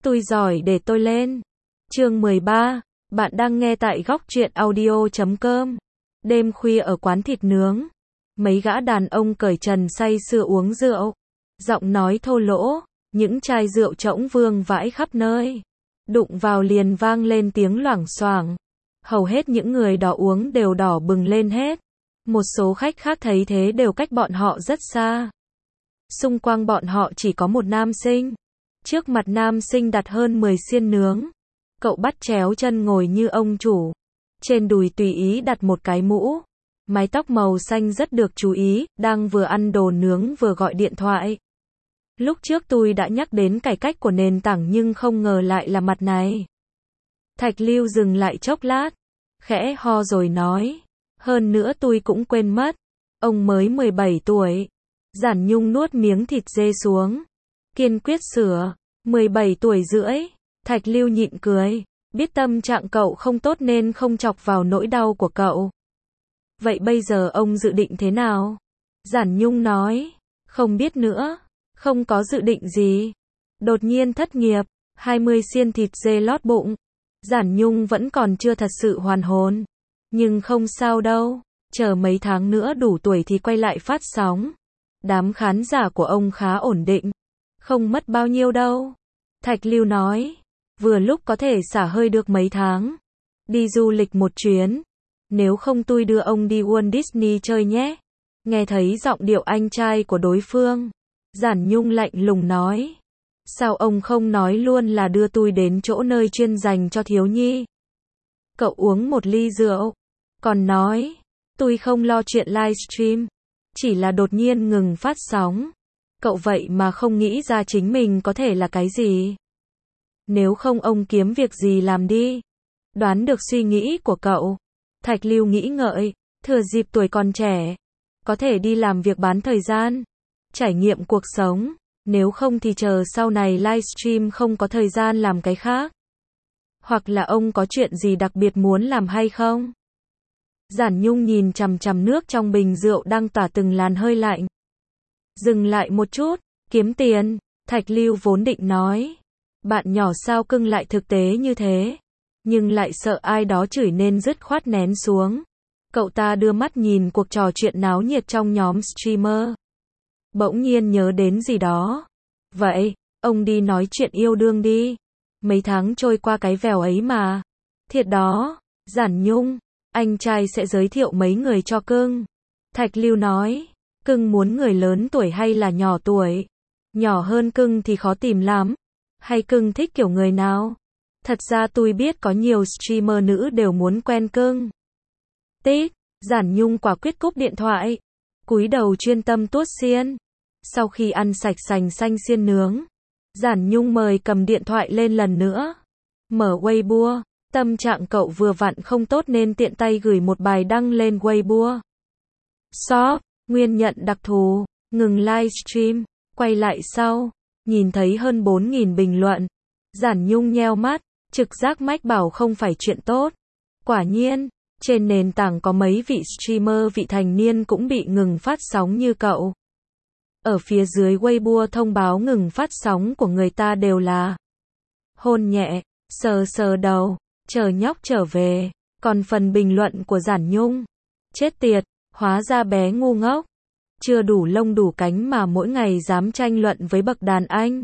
Tôi giỏi để tôi lên. Chương 13. Bạn đang nghe tại góc truyện audio.com. Đêm khuya ở quán thịt nướng. Mấy gã đàn ông cởi trần say sưa uống rượu. Giọng nói thô lỗ, những chai rượu trỗng vương vãi khắp nơi. Đụng vào liền vang lên tiếng loảng xoảng. Hầu hết những người đó uống đều đỏ bừng lên hết. Một số khách khác thấy thế đều cách bọn họ rất xa. Xung quanh bọn họ chỉ có một nam sinh. Trước mặt nam sinh đặt hơn 10 xiên nướng. Cậu bắt chéo chân ngồi như ông chủ. Trên đùi tùy ý đặt một cái mũ. Mái tóc màu xanh rất được chú ý, đang vừa ăn đồ nướng vừa gọi điện thoại. Lúc trước tôi đã nhắc đến cải cách của nền tảng nhưng không ngờ lại là mặt này. Thạch Lưu dừng lại chốc lát, khẽ ho rồi nói. Hơn nữa tôi cũng quên mất. Ông mới 17 tuổi. Giản Nhung nuốt miếng thịt dê xuống. Kiên quyết sửa. 17 tuổi rưỡi. Thạch Lưu nhịn cười. Biết tâm trạng cậu không tốt nên không chọc vào nỗi đau của cậu. Vậy bây giờ ông dự định thế nào? Giản Nhung nói. Không biết nữa. Không có dự định gì. Đột nhiên thất nghiệp. 20 xiên thịt dê lót bụng. Giản Nhung vẫn còn chưa thật sự hoàn hồn. Nhưng không sao đâu. Chờ mấy tháng nữa đủ tuổi thì quay lại phát sóng. Đám khán giả của ông khá ổn định. Không mất bao nhiêu đâu. Thạch Lưu nói. Vừa lúc có thể xả hơi được mấy tháng. Đi du lịch một chuyến. Nếu không tôi đưa ông đi Walt Disney chơi nhé. Nghe thấy giọng điệu anh trai của đối phương. Giản Nhung lạnh lùng nói. Sao ông không nói luôn là đưa tôi đến chỗ nơi chuyên dành cho thiếu nhi? Cậu uống một ly rượu. Còn nói. Tôi không lo chuyện livestream. Chỉ là đột nhiên ngừng phát sóng. Cậu vậy mà không nghĩ ra chính mình có thể là cái gì? Nếu không ông kiếm việc gì làm đi. Đoán được suy nghĩ của cậu. Thạch Lưu nghĩ ngợi. Thừa dịp tuổi còn trẻ. Có thể đi làm việc bán thời gian. Trải nghiệm cuộc sống. Nếu không thì chờ sau này livestream không có thời gian làm cái khác. Hoặc là ông có chuyện gì đặc biệt muốn làm hay không? Giản Nhung nhìn chằm chằm nước trong bình rượu đang tỏa từng làn hơi lạnh. Dừng lại một chút, kiếm tiền, Thạch Lưu vốn định nói. Bạn nhỏ sao cưng lại thực tế như thế. Nhưng lại sợ ai đó chửi nên dứt khoát nén xuống. Cậu ta đưa mắt nhìn cuộc trò chuyện náo nhiệt trong nhóm streamer. Bỗng nhiên nhớ đến gì đó. Vậy, ông đi nói chuyện yêu đương đi. Mấy tháng trôi qua cái vèo ấy mà. Thiệt đó, Giản Nhung, anh trai sẽ giới thiệu mấy người cho cưng. Thạch Lưu nói, cưng muốn người lớn tuổi hay là nhỏ tuổi? Nhỏ hơn cưng thì khó tìm lắm. Hay cưng thích kiểu người nào? Thật ra tôi biết có nhiều streamer nữ đều muốn quen cưng. Tích, Giản Nhung quả quyết cúp điện thoại. Cúi đầu chuyên tâm tuốt xiên. Sau khi ăn sạch sành xanh xiên nướng, Giản Nhung mời cầm điện thoại lên lần nữa. Mở Weibo, tâm trạng cậu vừa vặn không tốt nên tiện tay gửi một bài đăng lên Weibo. Shop, nguyên nhận đặc thù, ngừng livestream, quay lại sau, nhìn thấy hơn 4.000 bình luận. Giản Nhung nheo mắt, trực giác mách bảo không phải chuyện tốt. Quả nhiên, trên nền tảng có mấy vị streamer vị thành niên cũng bị ngừng phát sóng như cậu. Ở phía dưới Weibo thông báo ngừng phát sóng của người ta đều là hôn nhẹ, sờ sờ đầu, chờ nhóc trở về. Còn phần bình luận của Giản Nhung, chết tiệt, hóa ra bé ngu ngốc, chưa đủ lông đủ cánh mà mỗi ngày dám tranh luận với bậc đàn anh.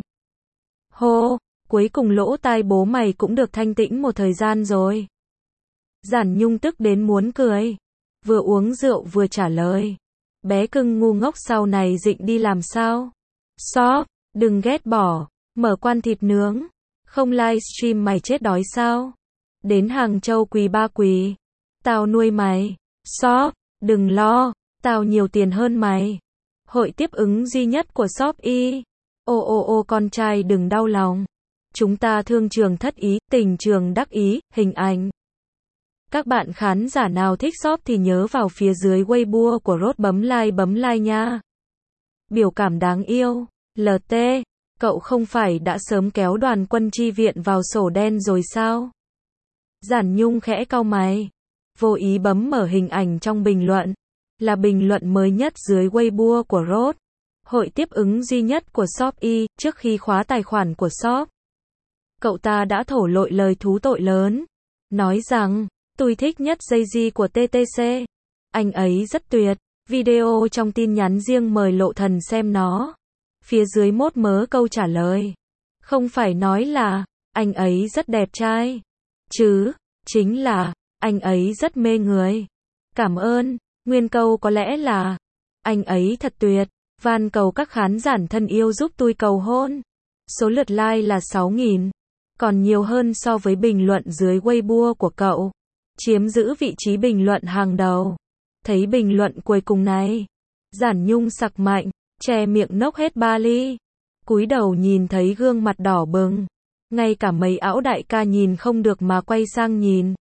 Hô, cuối cùng lỗ tai bố mày cũng được thanh tĩnh một thời gian rồi. Giản Nhung tức đến muốn cười, vừa uống rượu vừa trả lời. Bé cưng ngu ngốc sau này định đi làm sao? Shop, đừng ghét bỏ, mở quán thịt nướng. Không livestream mày chết đói sao? Đến Hàng Châu quỳ ba quỳ. Tao nuôi mày. Shop, đừng lo, tao nhiều tiền hơn mày. Hội tiếp ứng duy nhất của Shop Y. Ô con trai đừng đau lòng. Chúng ta thương trường thất ý, tình trường đắc ý, hình ảnh. Các bạn khán giả nào thích shop thì nhớ vào phía dưới Weibo của Rốt bấm like nha. Biểu cảm đáng yêu. LT, cậu không phải đã sớm kéo đoàn quân chi viện vào sổ đen rồi sao? Giản Nhung khẽ cau mày. Vô ý bấm mở hình ảnh trong bình luận. Là bình luận mới nhất dưới Weibo của Rốt. Hội tiếp ứng duy nhất của Shop Y, trước khi khóa tài khoản của Shop. cậu ta đã thổ lộ lời thú tội lớn. Nói rằng, tôi thích nhất Jay-Z của TTC. Anh ấy rất tuyệt. Video trong tin nhắn riêng mời Lộ Thần xem nó. Phía dưới mốt mớ câu trả lời. Không phải nói là, anh ấy rất đẹp trai. Chứ, chính là, anh ấy rất mê người. Cảm ơn. Nguyên câu có lẽ là, anh ấy thật tuyệt. Van cầu các khán giả thân yêu giúp tôi cầu hôn. Số lượt like là 6.000. Còn nhiều hơn so với bình luận dưới Weibo của cậu. Chiếm giữ vị trí bình luận hàng đầu. Thấy bình luận cuối cùng này. Giản Nhung sặc mạnh, che miệng nốc hết 3 ly. Cúi đầu nhìn thấy gương mặt đỏ bừng. Ngay cả mấy ảo đại ca nhìn không được mà quay sang nhìn.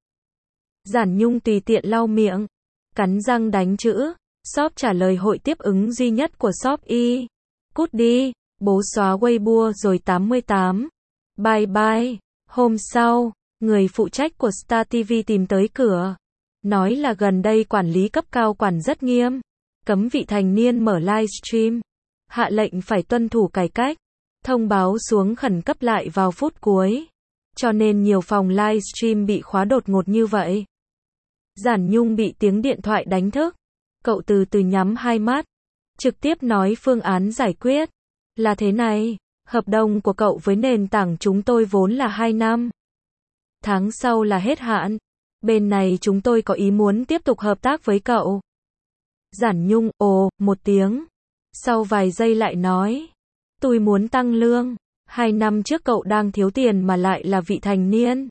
Giản Nhung tùy tiện lau miệng. Cắn răng đánh chữ. Shop trả lời hội tiếp ứng duy nhất của shop y. Cút đi, bố xóa Weibo rồi 88. Bye bye. Hôm sau, người phụ trách của Star TV tìm tới cửa. Nói là gần đây quản lý cấp cao quản rất nghiêm. Cấm vị thành niên mở livestream. Hạ lệnh phải tuân thủ cải cách. Thông báo xuống khẩn cấp lại vào phút cuối. Cho nên nhiều phòng livestream bị khóa đột ngột như vậy. Giản Nhung bị tiếng điện thoại đánh thức. Cậu từ từ nhắm hai mắt. Trực tiếp nói phương án giải quyết. Là thế này, hợp đồng của cậu với nền tảng chúng tôi vốn là 2 năm. Tháng sau là hết hạn. Bên này chúng tôi có ý muốn tiếp tục hợp tác với cậu. Giản Nhung, ồ, một tiếng. Sau vài giây lại nói. Tôi muốn tăng lương. 2 năm trước cậu đang thiếu tiền mà lại là vị thành niên.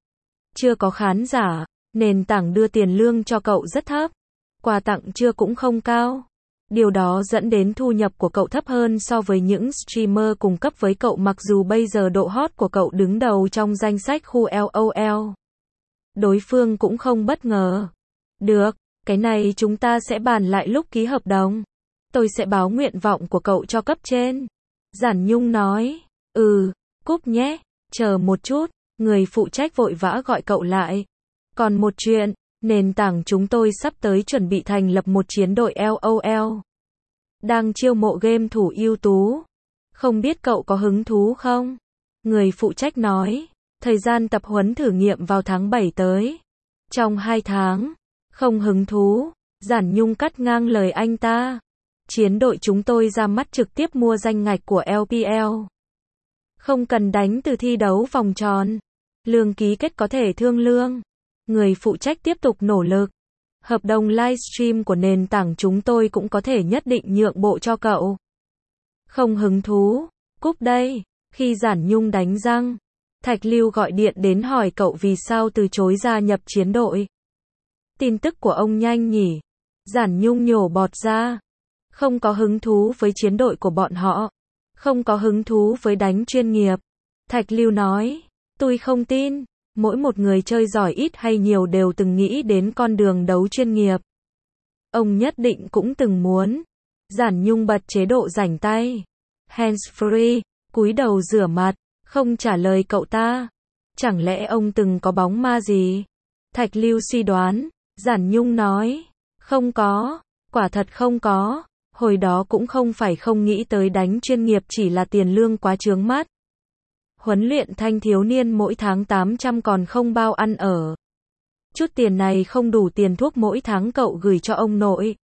Chưa có khán giả, nền tảng đưa tiền lương cho cậu rất thấp. Quà tặng chưa cũng không cao. Điều đó dẫn đến thu nhập của cậu thấp hơn so với những streamer cùng cấp với cậu mặc dù bây giờ độ hot của cậu đứng đầu trong danh sách khu LOL. Đối phương cũng không bất ngờ. Được, cái này chúng ta sẽ bàn lại lúc ký hợp đồng. Tôi sẽ báo nguyện vọng của cậu cho cấp trên. Giản Nhung nói. Cúp nhé, chờ một chút. Người phụ trách vội vã gọi cậu lại. Còn một chuyện. Nền tảng chúng tôi sắp tới chuẩn bị thành lập một chiến đội LOL. Đang chiêu mộ game thủ ưu tú. Không biết cậu có hứng thú không? Người phụ trách nói. Thời gian tập huấn thử nghiệm vào tháng 7 tới. Trong 2 tháng. Không hứng thú. Giản Nhung cắt ngang lời anh ta. Chiến đội chúng tôi ra mắt trực tiếp mua danh ngạch của LPL. Không cần đánh từ thi đấu vòng tròn. Lương ký kết có thể thương lương. Người phụ trách tiếp tục nỗ lực. Hợp đồng livestream của nền tảng chúng tôi cũng có thể nhất định nhượng bộ cho cậu. Không hứng thú. Cúp đây. Khi Giản Nhung đánh răng, Thạch Lưu gọi điện đến hỏi cậu vì sao từ chối gia nhập chiến đội. Tin tức của ông nhanh nhỉ. Giản Nhung nhổ bọt ra. Không có hứng thú với chiến đội của bọn họ. Không có hứng thú với đánh chuyên nghiệp. Thạch Lưu nói. Tôi không tin. Mỗi một người chơi giỏi ít hay nhiều đều từng nghĩ đến con đường đấu chuyên nghiệp. Ông nhất định cũng từng muốn. Giản Nhung bật chế độ rảnh tay. Hands free, cúi đầu rửa mặt, không trả lời cậu ta. Chẳng lẽ ông từng có bóng ma gì? Thạch Lưu suy đoán. Giản Nhung nói. Không có, quả thật không có. Hồi đó cũng không phải không nghĩ tới đánh chuyên nghiệp chỉ là tiền lương quá chướng mắt. Huấn luyện thanh thiếu niên mỗi tháng 800 còn không bao ăn ở. Chút tiền này không đủ tiền thuốc mỗi tháng cậu gửi cho ông nội.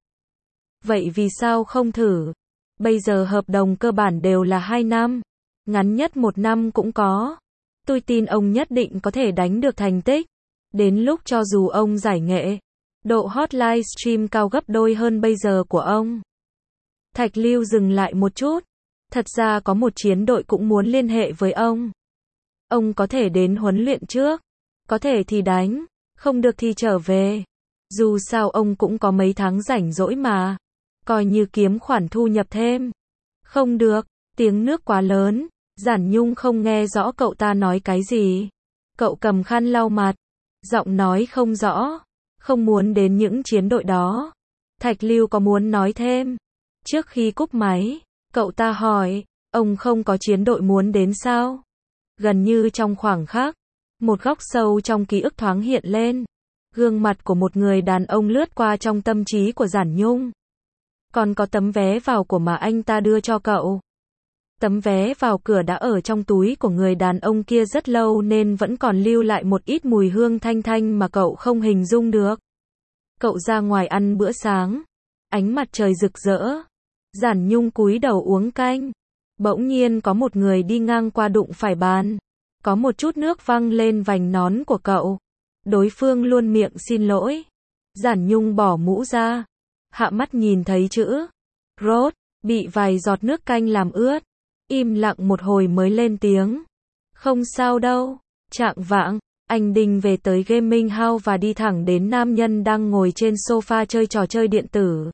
Vậy vì sao không thử? Bây giờ hợp đồng cơ bản đều là 2 năm. Ngắn nhất 1 năm cũng có. Tôi tin ông nhất định có thể đánh được thành tích. Đến lúc cho dù ông giải nghệ, độ hot livestream cao gấp đôi hơn bây giờ của ông. Thạch Lưu dừng lại một chút. Thật ra có một chiến đội cũng muốn liên hệ với ông. Ông có thể đến huấn luyện trước. Có thể thì đánh. Không được thì trở về. Dù sao ông cũng có mấy tháng rảnh rỗi mà. Coi như kiếm khoản thu nhập thêm. Không được. Tiếng nước quá lớn. Giản Nhung không nghe rõ cậu ta nói cái gì. Cậu cầm khăn lau mặt. Giọng nói không rõ. Không muốn đến những chiến đội đó. Thạch Lưu có muốn nói thêm. Trước khi cúp máy, cậu ta hỏi, ông không có chiến đội muốn đến sao? Gần như trong khoảng khắc, một góc sâu trong ký ức thoáng hiện lên. Gương mặt của một người đàn ông lướt qua trong tâm trí của Giản Nhung. Còn có tấm vé vào của mà anh ta đưa cho cậu. Tấm vé vào cửa đã ở trong túi của người đàn ông kia rất lâu nên vẫn còn lưu lại một ít mùi hương thanh thanh mà cậu không hình dung được. Cậu ra ngoài ăn bữa sáng. Ánh mặt trời rực rỡ. Giản Nhung cúi đầu uống canh. Bỗng nhiên có một người đi ngang qua đụng phải bàn. Có một chút nước văng lên vành nón của cậu. Đối phương luôn miệng xin lỗi. Giản Nhung bỏ mũ ra. Hạ mắt nhìn thấy chữ Rốt, bị vài giọt nước canh làm ướt. Im lặng một hồi mới lên tiếng. Không sao đâu. Chạng vạng, anh Đinh về tới gaming house và đi thẳng đến nam nhân đang ngồi trên sofa chơi trò chơi điện tử.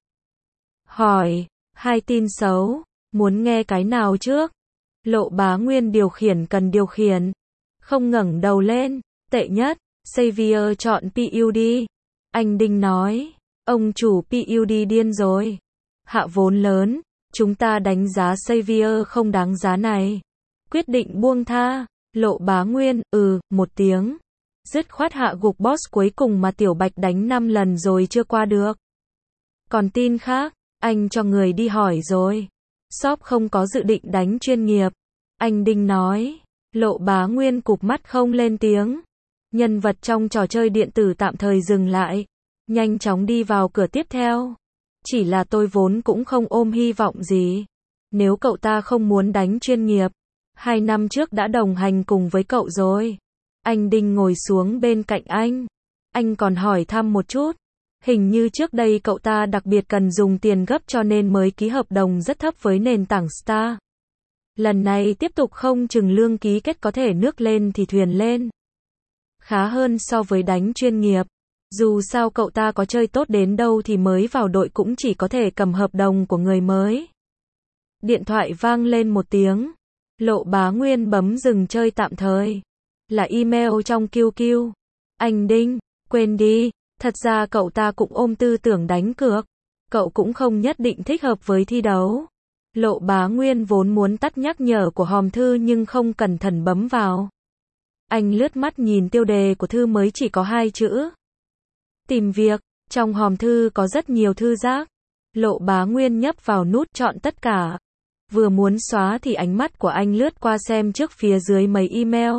Hỏi, 2 tin xấu, muốn nghe cái nào trước? Lộ Bá Nguyên điều khiển cần điều khiển. Không ngẩng đầu lên, tệ nhất, Xavier chọn PUD. Anh Đinh nói, ông chủ PUD điên rồi. Hạ vốn lớn, chúng ta đánh giá Xavier không đáng giá này. Quyết định buông tha. Lộ Bá Nguyên, một tiếng. Dứt khoát hạ gục boss cuối cùng mà Tiểu Bạch đánh 5 lần rồi chưa qua được. Còn tin khác, anh cho người đi hỏi rồi. Shop không có dự định đánh chuyên nghiệp. Anh Đinh nói. Lộ Bá Nguyên cụp mắt không lên tiếng. Nhân vật trong trò chơi điện tử tạm thời dừng lại. Nhanh chóng đi vào cửa tiếp theo. Chỉ là tôi vốn cũng không ôm hy vọng gì. Nếu cậu ta không muốn đánh chuyên nghiệp, 2 năm trước đã đồng hành cùng với cậu rồi. Anh Đinh ngồi xuống bên cạnh anh. Anh còn hỏi thăm một chút. Hình như trước đây cậu ta đặc biệt cần dùng tiền gấp cho nên mới ký hợp đồng rất thấp với nền tảng Star. Lần này tiếp tục không chừng lương ký kết có thể nước lên thì thuyền lên. Khá hơn so với đánh chuyên nghiệp. Dù sao cậu ta có chơi tốt đến đâu thì mới vào đội cũng chỉ có thể cầm hợp đồng của người mới. Điện thoại vang lên một tiếng. Lộ Bá Nguyên bấm dừng chơi tạm thời. Là email trong QQ. Anh Đinh, quên đi, thật ra cậu ta cũng ôm tư tưởng đánh cược. Cậu cũng không nhất định thích hợp với thi đấu. Lộ Bá Nguyên vốn muốn tắt nhắc nhở của hòm thư nhưng không cẩn thận bấm vào. Anh lướt mắt nhìn tiêu đề của thư mới chỉ có 2 chữ. Tìm việc, trong hòm thư có rất nhiều thư rác. Lộ Bá Nguyên nhấp vào nút chọn tất cả. Vừa muốn xóa thì ánh mắt của anh lướt qua xem trước phía dưới mấy email.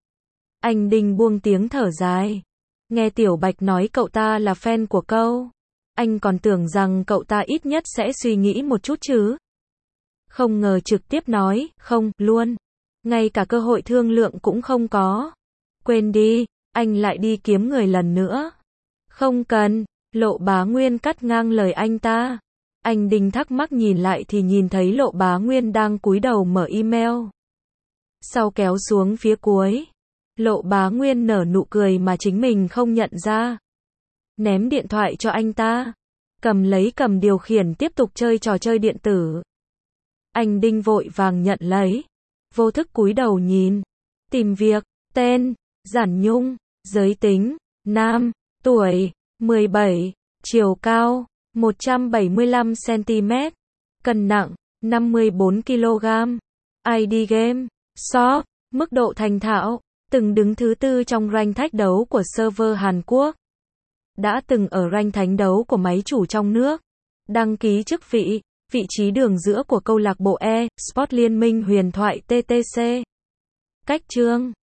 Anh Đinh buông tiếng thở dài. Nghe Tiểu Bạch nói cậu ta là fan của cậu. Anh còn tưởng rằng cậu ta ít nhất sẽ suy nghĩ một chút chứ. Không ngờ trực tiếp nói, không, luôn. Ngay cả cơ hội thương lượng cũng không có. Quên đi, anh lại đi kiếm người lần nữa. Không cần, Lộ Bá Nguyên cắt ngang lời anh ta. Anh Đinh thắc mắc nhìn lại thì nhìn thấy Lộ Bá Nguyên đang cúi đầu mở email. Sau kéo xuống phía cuối. Lộ Bá Nguyên nở nụ cười mà chính mình không nhận ra. Ném điện thoại cho anh ta. Cầm điều khiển tiếp tục chơi trò chơi điện tử. Anh Đinh vội vàng nhận lấy. Vô thức cúi đầu nhìn. Tìm việc, tên, Giản Nhung, giới tính, nam, tuổi, 17, chiều cao, 175cm, cân nặng, 54kg, ID game, shop, mức độ thành thạo, từng đứng thứ 4 trong rank thách đấu của server Hàn Quốc. Đã từng ở rank thánh đấu của máy chủ trong nước. Đăng ký chức vị, vị trí đường giữa của câu lạc bộ E-Sport Liên minh huyền thoại TTC. Cách chương